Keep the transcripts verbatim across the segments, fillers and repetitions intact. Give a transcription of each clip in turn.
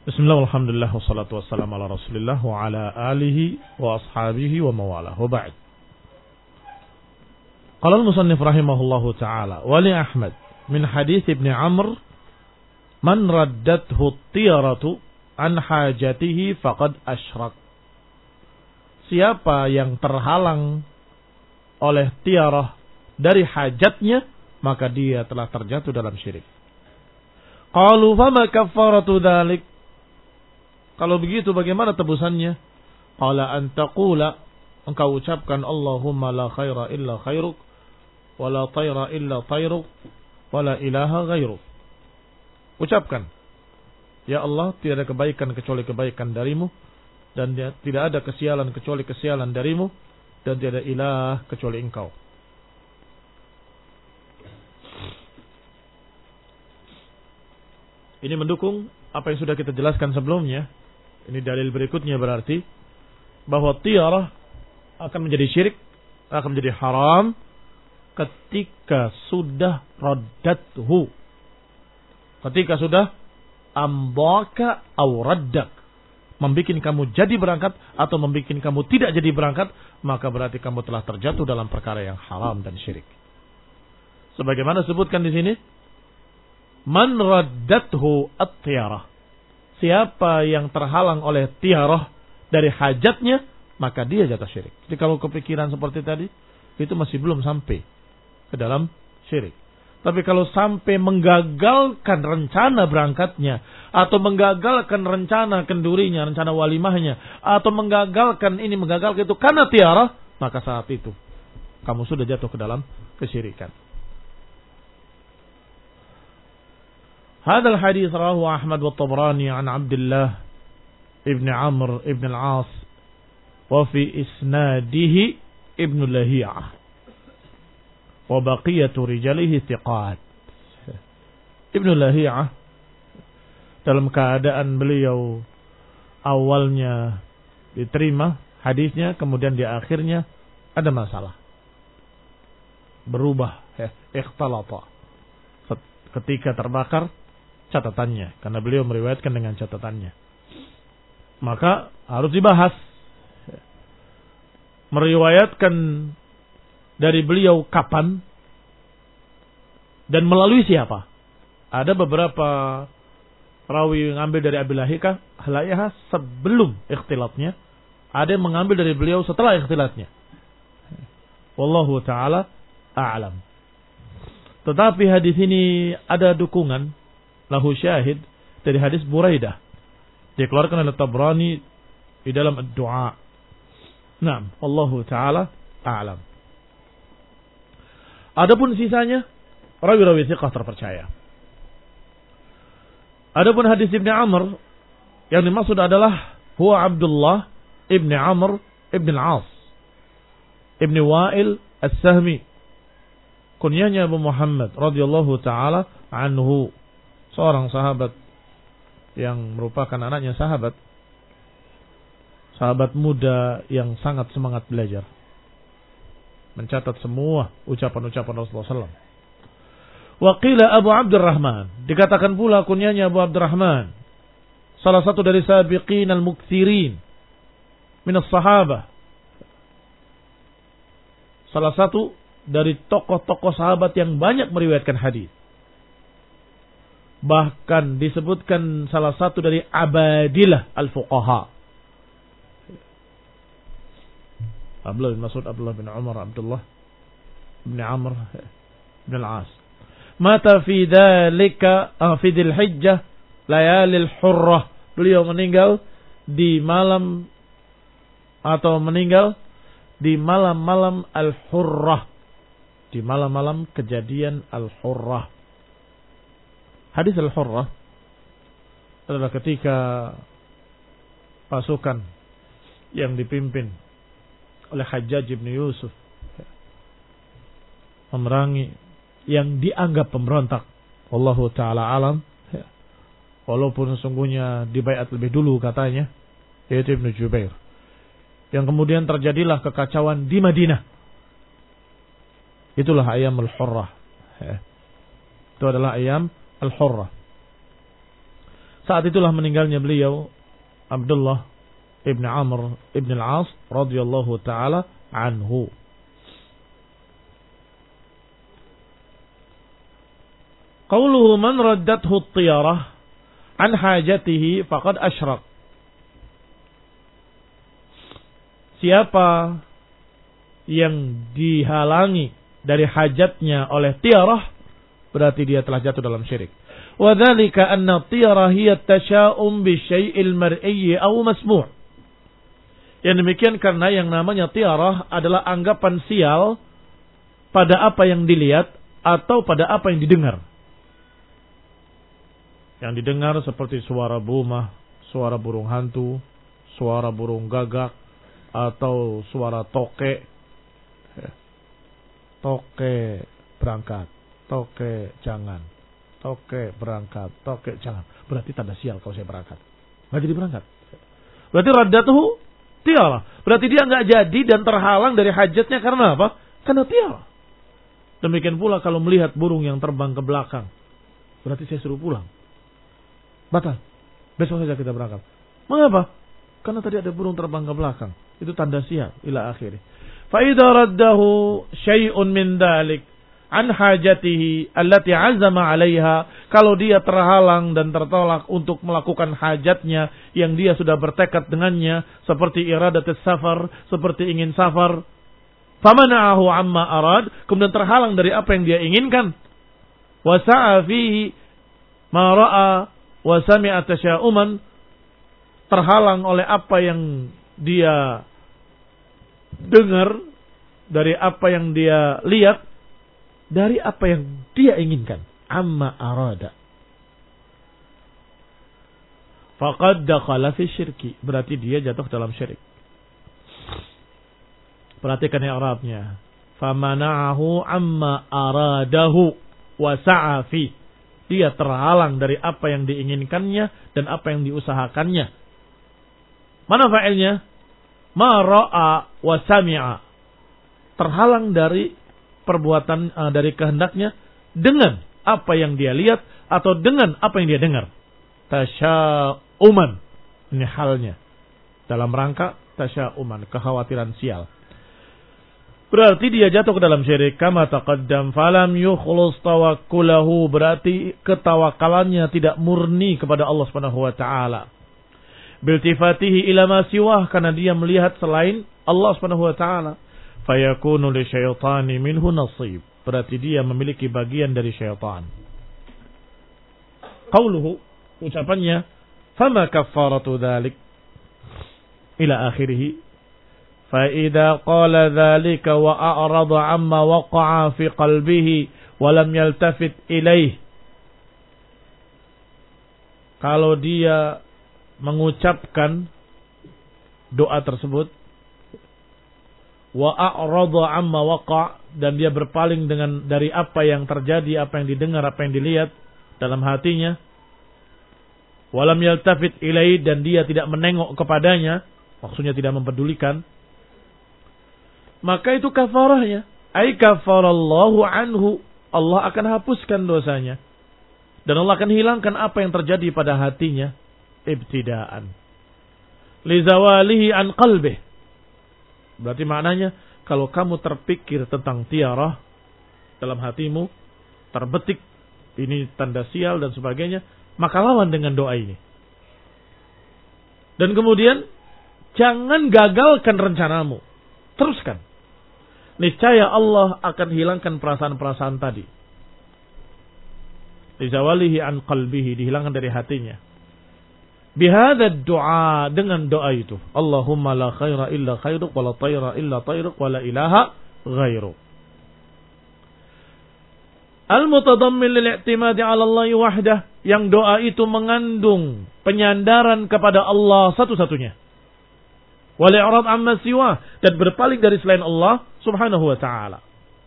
Bismillah, alhamdulillah, wassalatu wassalamu ala rasulillah wa ala alihi wa ashabihi wa mawalah wa ba'd. Qala al-musannif rahimahullahu ta'ala wa li Ahmad min hadith Ibn Amr man raddathu at-tiyaratu an hajatihi faqad asyrak. Siapa yang terhalang oleh tiarah dari hajatnya, maka dia telah terjatuh dalam syirik. Qalu fama kaffaratu dzalik? Kalau begitu bagaimana tebusannya? Qala an taqula, engkau ucapkan Allahumma la khaira illa khairuk wa la tayra illa tayruk wa la ilaha ghairuk. Ucapkan, ya Allah, tidak ada kebaikan kecuali kebaikan darimu, dan tidak ada kesialan kecuali kesialan darimu, dan tidak ada ilah kecuali engkau. Ini mendukung apa yang sudah kita jelaskan sebelumnya. Ini dalil berikutnya berarti bahwa tiarah akan menjadi syirik, akan menjadi haram ketika sudah raddathu. Ketika sudah ambaka au raddak, membikin kamu jadi berangkat atau membikin kamu tidak jadi berangkat, maka berarti kamu telah terjatuh dalam perkara yang haram dan syirik. Sebagaimana disebutkan di sini, man raddathu at-tiyarah. Siapa yang terhalang oleh tiarah dari hajatnya, maka dia jatuh syirik. Jadi kalau kepikiran seperti tadi, itu masih belum sampai ke dalam syirik. Tapi kalau sampai menggagalkan rencana berangkatnya, atau menggagalkan rencana kendurinya, rencana walimahnya, atau menggagalkan ini, menggagalkan itu karena tiarah, maka saat itu kamu sudah jatuh ke dalam kesyirikan. Hadal hadis rawahu Ahmad wa Tabrani an Abdullah ibn Amr ibn al-As wa fi isnadihi ibn Lahiyah wa baqiyatu rijalihi thiqat. Ibn Lahiyah dalam keadaan beliau awalnya diterima hadisnya, kemudian di akhirnya ada masalah, berubah, ya, ikhtalata ketika terbakar catatannya, karena beliau meriwayatkan dengan catatannya, maka harus dibahas. Meriwayatkan dari beliau kapan dan melalui siapa. Ada beberapa rawi yang mengambil dari Abi Lahiyah sebelum ikhtilatnya, ada yang mengambil dari beliau setelah ikhtilatnya. Wallahu ta'ala a'lam. Tetapi hadis ini ada dukungan, lahu syahid, dari hadis Buraidah, dikeluarkan oleh Tabrani di dalam ad-du'a. Naam, wallahu ta'ala a'lam. Adapun sisanya rawi-rawi thiqah terpercaya. Adapun hadis Ibn Amr yang dimaksud adalah huwa Abdullah Ibn Amr Ibn al-As Ibn Wa'il as-Sahmi, kunyahnya Abu Muhammad radhiyallahu taala anhu, seorang sahabat yang merupakan anaknya sahabat, sahabat muda yang sangat semangat belajar, mencatat semua ucapan-ucapan Rasulullah sallallahu alaihi wasallam. Wa qila Abu Abdurrahman, dikatakan pula kunyahnya Abu Abdurrahman, salah satu dari sabiqin al-mukthirin min as-sahabah, salah satu dari tokoh-tokoh sahabat yang banyak meriwayatkan hadis. Bahkan disebutkan salah satu dari abadilah al-fuqaha. Abdullah bin Mas'ud, Abdullah bin Umar, Abdullah bin Amr bin al-As. Mata fi dzalika fi dzil hijjah layalil hurrah. Beliau meninggal di malam atau meninggal di malam-malam al-hurrah, di malam-malam kejadian al-hurrah. Hadis al-hurrah adalah ketika pasukan yang dipimpin oleh Hajjaj bin Yusuf memerangi yang dianggap pemberontak, wallahu ta'ala alam, walaupun sesungguhnya dibaiat lebih dulu katanya, yaitu Ibnu Jubair, yang kemudian terjadilah kekacauan di Madinah. Itulah ayam al-hurrah. Itu adalah ayam al-hurrah. Saat itulah meninggalnya beliau Abdullah ibn Amr ibn al-As radhiyallahu taala anhu. Qauluhu man raddathu at-tiyarah an hajatihi faqad asyrak. Siapa yang dihalangi dari hajatnya oleh tiarah, berarti dia telah jatuh dalam syirik. Wa dzalika anna at-tiyarah hiya at-tasha'um bi syai'il mar'i aw masmu'. Yang demikian karena yang namanya tiarah adalah anggapan sial pada apa yang dilihat atau pada apa yang didengar. Yang didengar seperti suara buma, suara burung hantu, suara burung gagak, atau suara toke. Toke berangkat, toke jangan, toke berangkat, toke jangan. Berarti tanda sial kalau saya berangkat. Nggak jadi berangkat. Berarti raddatuhu tiarah. Berarti dia nggak jadi dan terhalang dari hajatnya karena apa? Karena tiarah. Demikian pula kalau melihat burung yang terbang ke belakang. Berarti saya suruh pulang. Batal. Besok saja kita berangkat. Mengapa? Karena tadi ada burung terbang ke belakang. Itu tanda sial. Ila akhirih. Fa'idha raddahu syai'un min dhalik an hajatihi allati azama alaiha. Kalau dia terhalang dan tertolak untuk melakukan hajatnya yang dia sudah bertekad dengannya. Seperti iradatus safar. Seperti ingin safar. Famana'ahu amma arad. Kemudian terhalang dari apa yang dia inginkan. Wasa'a fihi ma ra'a wa sami'a tasya'uman, terhalang oleh apa yang dia dengar, dari apa yang dia lihat, dari apa yang dia inginkan. Amma arada. Faqad dakhala fi syirki. Berarti dia jatuh dalam syirik. Perhatikan i'rabnya. Famana'ahu amma aradahu wa sa'a fi. Dia terhalang dari apa yang diinginkannya dan apa yang diusahakannya. Mana fa'ilnya? Ma ra'a wa sami'a. Terhalang dari perbuatan, uh, dari kehendaknya dengan apa yang dia lihat atau dengan apa yang dia dengar. Tasya'uman. Ini halnya. Dalam rangka tasya'uman, kekhawatiran sial. Berarti dia jatuh ke dalam syirik. Kama taqaddam falam yukhlus tawakkulahu. Berarti ketawakalannya tidak murni kepada Allah Subhanahu wa taala. Biltifatihi ila ma siwah, karena dia melihat selain Allah Subhanahu wa taala. Fayakunu li syaitani minhu nasib. Berarti dia memiliki bagian dari syaitan. Qauluhu, ucapannya, fama kaffaratu dzalik ila akhirih. فَإِذَا قَالَ ذَلِكَ وَأَعْرَضَ عَمَّا وَقَعَ فِي قَلْبِهِ وَلَمْ يَلْتَفِتْ إِلَيْهِ. Kalau dia mengucapkan doa tersebut, وَأَعْرَضَ عَمَّا وَقَعَ, dan dia berpaling dengan dari apa yang terjadi, apa yang didengar, apa yang dilihat dalam hatinya, وَلَمْ يَلْتَفِتْ إِلَيْهِ, dan dia tidak menengok kepadanya, maksudnya tidak mempedulikan, maka itu kafarahnya. Ai kafarallahu anhu. Allah akan hapuskan dosanya. Dan Allah akan hilangkan apa yang terjadi pada hatinya. Ibtidaan. Lizawalihi an qalbih. Berarti maknanya, kalau kamu terpikir tentang tiarah dalam hatimu, terbetik, ini tanda sial dan sebagainya, maka lawan dengan doa ini. Dan kemudian, jangan gagalkan rencanamu. Teruskan. Niscaya Allah akan hilangkan perasaan-perasaan tadi. Lizawalihi an qalbihi, dihilangkan dari hatinya. Bihadad doa, dengan doa itu. Allahumma la khaira illa khairuk, wa la tayra illa tayruk, wa la ilaha ghairuk. Al-mutadammin lil-i'timadi ala Allah wahdah, yang doa itu mengandung penyandaran kepada Allah satu-satunya. Wal-i'rad amma siwa, dan berpaling dari selain Allah Subhanahu wa ta'ala.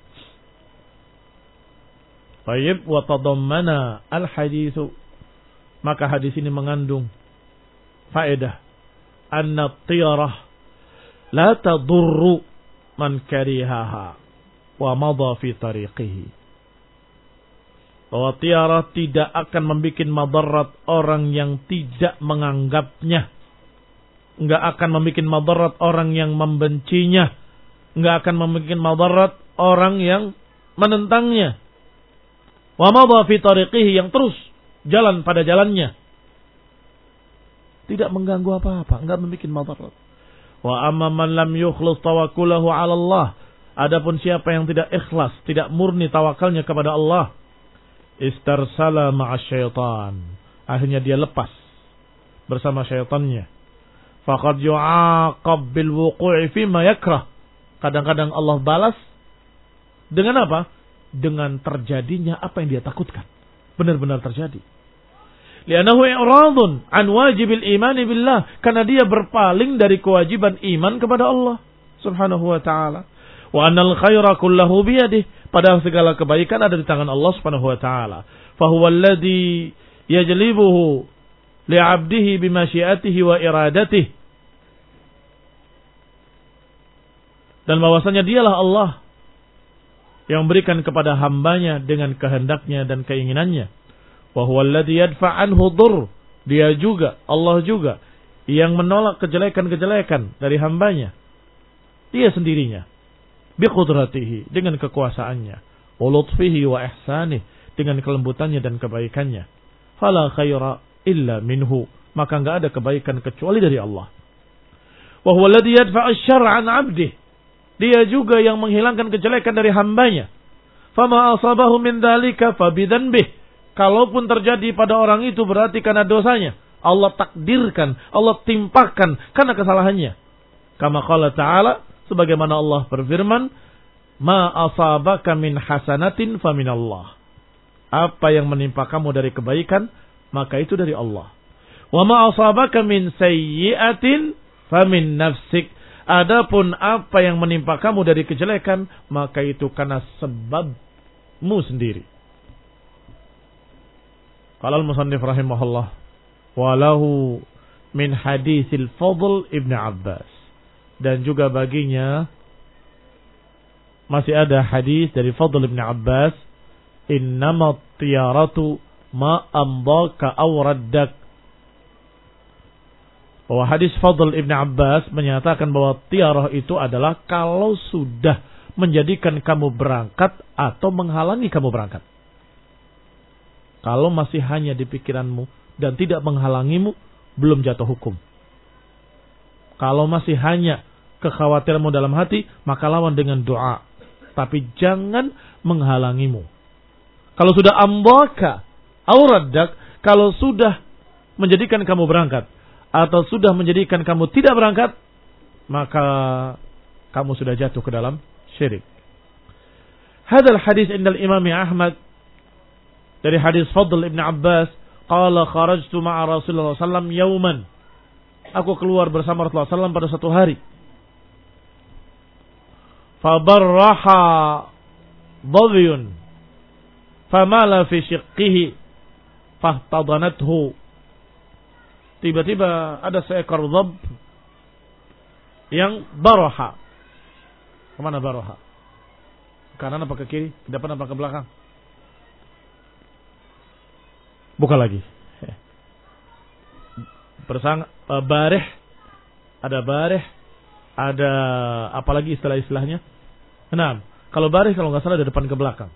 Baik, wa tadammana al-haditsu, maka hadis ini mengandung faedah anna at-tiyarah la tadurru man karihaha wa madha fi tariqihi. bahwa tiarah tidak akan membuat madarat orang yang tidak menganggapnya. Enggak akan membuat madarat orang yang membencinya. Enggak akan membuat madarat orang yang menentangnya. Wa madha fi tariqihi, yang terus jalan pada jalannya. Tidak mengganggu apa-apa, enggak membuat madarat. Wa amma man lam yukhlis tawakkulahu 'ala Allah. Adapun siapa yang tidak ikhlas, tidak murni tawakalnya kepada Allah, istarsala ma'asyaitan. Akhirnya dia lepas bersama syaitannya. Faqad yu'aqab bil wuqu'i fi ma yakrah. Kadang-kadang Allah balas dengan apa? Dengan terjadinya apa yang dia takutkan. Benar-benar terjadi. Li'annahu i'radun an wajibil imani billah. Karena dia berpaling dari kewajiban iman kepada Allah subhanahu wa ta'ala. Wa annal khaira kullahu biyadih. Padahal segala kebaikan ada di tangan Allah subhanahu wa ta'ala. Fahuwa alladhi yajlibuhu li'abdihi bimasyiatihi wa iradatihi. Dan bahwasanya dialah Allah yang berikan kepada hambanya dengan kehendaknya dan keinginannya. Wa huwa alladhi yadfa' anhu dhurr. Dia juga, Allah juga yang menolak kejelekan-kejelekan dari hambanya. Dia sendirinya. Bi qudratihi, dengan kekuasaannya. Wa lutfihi wa ihsanih, dengan kelembutannya dan kebaikannya. Fala khaira illa minhu. Maka enggak ada kebaikan kecuali dari Allah. Wa huwa alladhi yadfa' asy-syar'a 'an 'abdihi. Dia juga yang menghilangkan kejelekan dari hambanya. Fama asabahu min dzalika fabidzanbih. Kalaupun terjadi pada orang itu berarti karena dosanya. Allah takdirkan, Allah timpakan karena kesalahannya. Kama qala ta'ala, sebagaimana Allah berfirman, ma asabaka min hasanatin faminallah. Apa yang menimpa kamu dari kebaikan, maka itu dari Allah. Wa ma asabaka min sayyi'atin famin nafsik. Adapun apa yang menimpa kamu dari kejelekan, maka itu karena sebabmu sendiri. Qala al-musannif rahimahullah, walahu min haditsil Fadl ibn Abbas. Dan juga baginya masih ada hadis dari Fadl ibn Abbas, innamat tiyaratu ma amdaka aw raddak. Bahwa hadis Fadl ibn Abbas menyatakan bahwa tiarah itu adalah kalau sudah menjadikan kamu berangkat atau menghalangi kamu berangkat. Kalau masih hanya di pikiranmu dan tidak menghalangimu, belum jatuh hukum. Kalau masih hanya kekhawatiranmu dalam hati, maka lawan dengan doa. Tapi jangan menghalangimu. Kalau sudah ambaka, auradak, kalau sudah menjadikan kamu berangkat, atau sudah menjadikan kamu tidak berangkat, maka kamu sudah jatuh ke dalam syirik. Hadal hadis indal Imam Ahmad dari hadis Fadl ibn Abbas, qala kharajtu ma'a Rasulullah sallallahu alaihi wasallam yawman. Aku keluar bersama Rasulullah sallallahu alaihi wasallam pada satu hari. Fabarraha dhabyun famala fi shiqqihi fahtadanathu. Tiba-tiba ada seekor dhab yang baraha. Kemana baraha? Ke kanan apa ke kiri? Ke depan apa ke belakang? Buka lagi. Bersang, uh, bareh. Ada bareh. Ada apalagi istilah-istilahnya? Nah, kalau bareh kalau nggak salah dari depan ke belakang.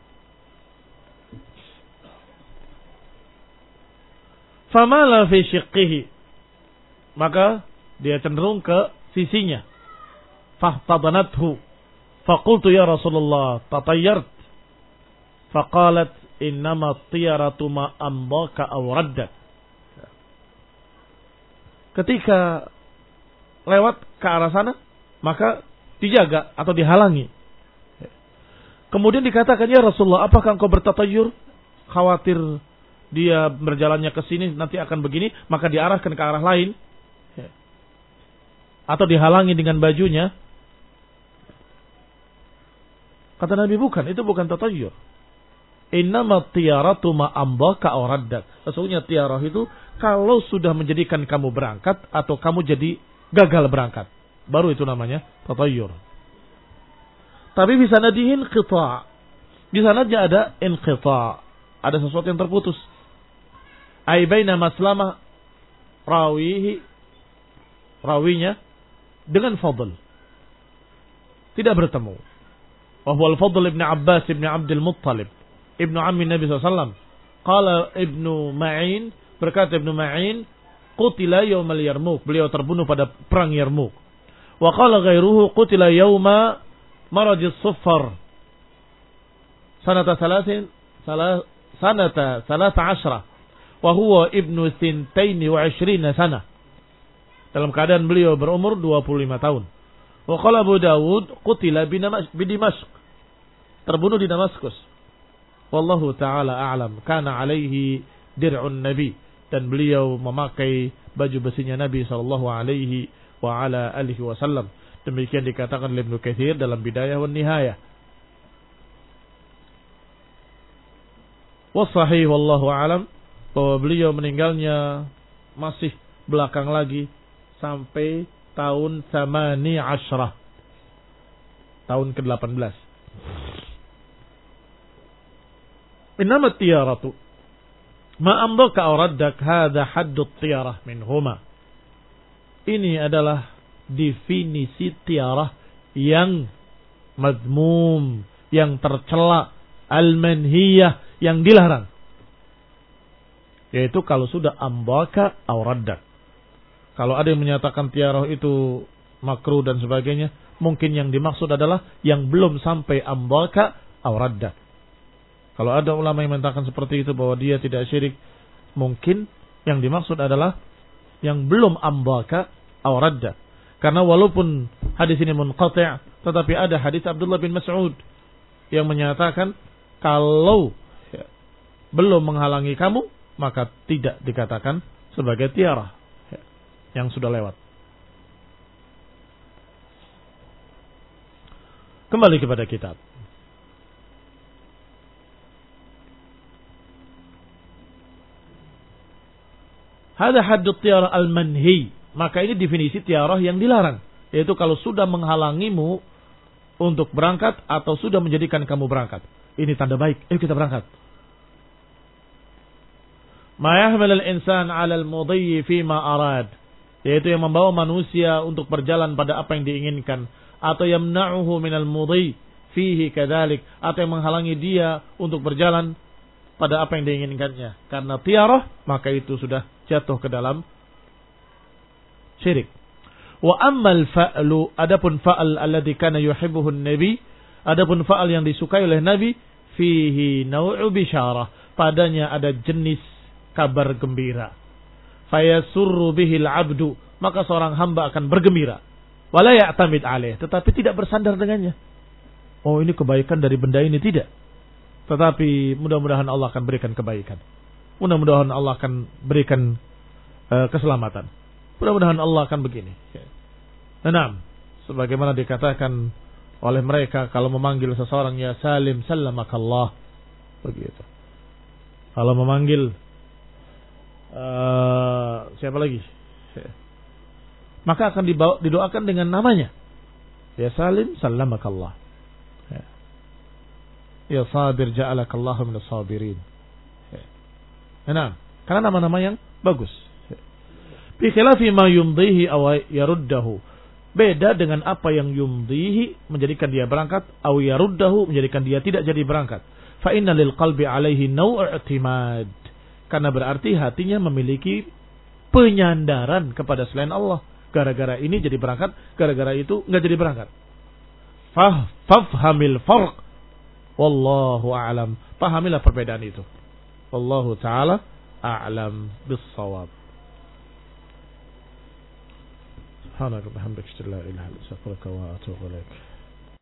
Famala fi shiqqihi. Maka dia cenderung ke sisinya. Fahtadanathu. Faqultu ya Rasulullah, tatayyart. Faqalat innama tiyaratu ma ambaka aw raddak. Ketika lewat ke arah sana, maka dijaga atau dihalangi. Kemudian dikatakan, ya Rasulullah, apakah engkau bertatayyur? Khawatir dia berjalannya ke sini nanti akan begini, maka diarahkan ke arah lain. Atau dihalangi dengan bajunya. Kata Nabi, bukan, itu bukan tatayyur. Innama tiyaratu ma ambaka aw raddak. Sesungguhnya tiarah itu kalau sudah menjadikan kamu berangkat atau kamu jadi gagal berangkat, baru itu namanya tatayyur. Tapi bisa nadihin qita'. Bisa saja ada inqita'. ada sesuatu yang terputus. Ai baina maslamah rawihi, rawinya dengan Fadl tidak bertemu. Wa huwa al-Fadl ibn Abbas ibn Abdul Muttalib ibnu ammi Nabi sallallahu alaihi wasallam. Qala Ibnu Ma'in, berkata Ibnu Ma'in, qutila yaumal Yarmuk, beliau terbunuh pada perang Yarmuk. Wa qala ghairuhu qutila yauma marajis Suffar sanata salasin salah sanata salasa ashra wa huwa ibnu thintaini wa ishrina sana, dalam keadaan beliau berumur dua puluh lima tahun. Wa qala Abu Dawud qutila bi Dimashq, terbunuh di Damaskus. Wallahu ta'ala a'lam. Kana alaihi dir'un nabi, dan beliau memakai baju besinya Nabi sallallahu alaihi wa ala alihi wasallam. Demikian dikatakan oleh Ibnu Katsir dalam Bidayah wan Nihayah. Wasahih wallahu a'lam, bahwa beliau meninggalnya masih belakang lagi sampai tahun tsamani asyrah, tahun ke delapan belas. Innama tiyaratu ma amdaka aw raddak, hadha haddu tiyarah minhuma. Ini adalah definisi tiarah yang madmum, yang tercela, al-manhiyah, yang dilarang. Yaitu kalau sudah ambaka aw raddak. Kalau ada yang menyatakan tiarah itu makruh dan sebagainya, mungkin yang dimaksud adalah yang belum sampai ambaka aw raddak. Kalau ada ulama yang mengatakan seperti itu bahwa dia tidak syirik, mungkin yang dimaksud adalah yang belum ambaka aw radda. Karena walaupun hadis ini munqati', tetapi ada hadis Abdullah bin Mas'ud yang menyatakan kalau ya, belum menghalangi kamu, maka tidak dikatakan sebagai tiarah ya, yang sudah lewat. Kembali kepada kitab. Hada haddut tiarah al-manhi. Maka ini definisi tiarah yang dilarang. Yaitu kalau sudah menghalangimu untuk berangkat atau sudah menjadikan kamu berangkat. Ini tanda baik. Ayo kita berangkat. Ma yahmal al-insan 'ala al-mudhi fi ma arad. Yaitu yang membawa manusia untuk berjalan pada apa yang diinginkan. Atau yamna'uhu minal mudhi fihi kadzalik. Atau yang menghalangi dia untuk berjalan pada apa yang diinginkannya. Karena tiarah, maka itu sudah jatuh ke dalam syirik. Wa ammal fa'lu, adapun fa'al alladhi kana yuhibbuhu an-nabi, adapun fa'al yang disukai oleh Nabi, fihi naw'u bisyarah, padanya ada jenis kabar gembira. Fayasurru bihil 'abdu, maka seorang hamba akan bergembira. Wala ya'tamid 'alaih, tetapi tidak bersandar dengannya. Oh, ini kebaikan dari benda ini, tidak. Tetapi mudah-mudahan Allah akan berikan kebaikan. Mudah-mudahan Allah akan berikan uh, keselamatan. Mudah-mudahan Allah akan begini. Nah, sebagaimana dikatakan oleh mereka kalau memanggil seseorang ya Salim sallamakallah, begitu. Kalau memanggil uh, siapa lagi? Maka akan dibawa, didoakan dengan namanya. Ya Salim sallamakallah. Ya Sabir ja'alakallahu minas sabirin. Nah, karena nama-nama yang bagus. Bi khilafi ma yumdihi aw yaruddahu. Beda dengan apa yang yumdihi menjadikan dia berangkat, aw yaruddahu menjadikan dia tidak jadi berangkat. Fa inna lil qalbi alaihi naw' i'timad. Karena berarti hatinya memiliki penyandaran kepada selain Allah. Gara-gara ini jadi berangkat, gara-gara itu enggak jadi berangkat. Fah fafhamil farq. Wallahu a'lam. Pahamilah perbedaan itu. Wallahu ta'ala a'lam bis-shawab. Subhanaka wa bihamdika, la ilaha illa anta, astaghfiruka wa atubu ilaik.